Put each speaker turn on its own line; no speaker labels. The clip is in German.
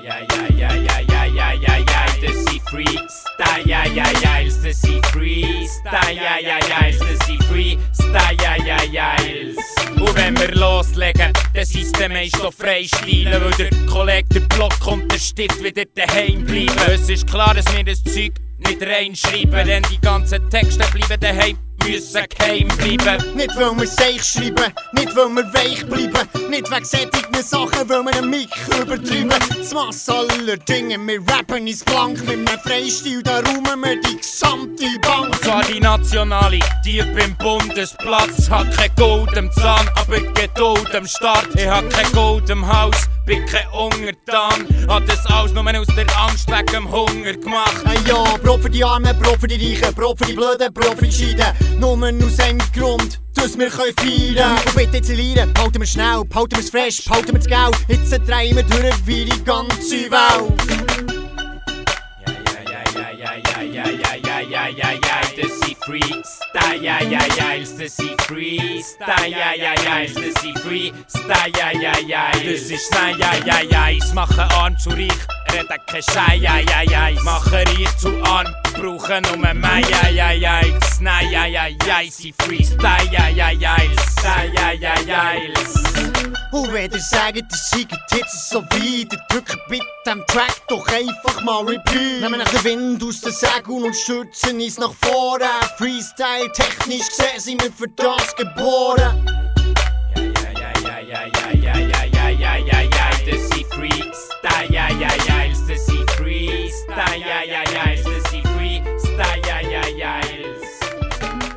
das sind Freestyles, das sind Freestyles, das sind Freestyles. Und wenn wir loslegen, dann sind es den meisten Freistyle, weil der Kollege der Block kommt, der Stift wieder daheim bleiben. Es ist klar, dass wir das Zeug nicht reinschreiben, denn die ganzen Texte bleiben daheim. Müssen geheim bleiben.
Nicht weil wir seich schreiben, nicht weil wir weich bleiben, nicht wegen sättigen Sachen, weil wir einen Mic übertreiben. Das Mass aller Dinge, wir rappen ins Blank, mit einem Freistil, da räumen wir die gesamte Bank.
Und zwar die nationale, die beim Bundesplatz, hat kein Gold am Zahn, aber Geduld am Start. Ich hab kein Gold am Haus, bin kein Untertan, hat das alles nur aus der Angst wegen dem Hunger gemacht.
Hey ja, Brot für die Armen, Brot für die Reichen, Brot für die Blöden, Brot für die Scheiden. Nur aus einem Grund, dass wir feiern können. Und bitte zählieren, halten wir schnell, halten wir's fresh, halten wir das Geld. Jetzt drehen wir durch wie die ganze Welt.
Das sind Freestyles, das sind Freestyles, das sind Freestyles. Das ist Nein, machen arm zu reich, reden kein Schei, machen reich zu arm, brauchen nur Mei, das Nein, sind Freestyles.
Und wenn ihr sagt, ihr seid jetzt so weit, dann drückt bitte dem Track doch einfach mal Repeat. Nehmen nach den Wind aus den Segeln und stürzen uns nach vorne. Freestyle, technisch gesehen sind wir für das geboren.
Das sind Freestyles, das sind Freestyles.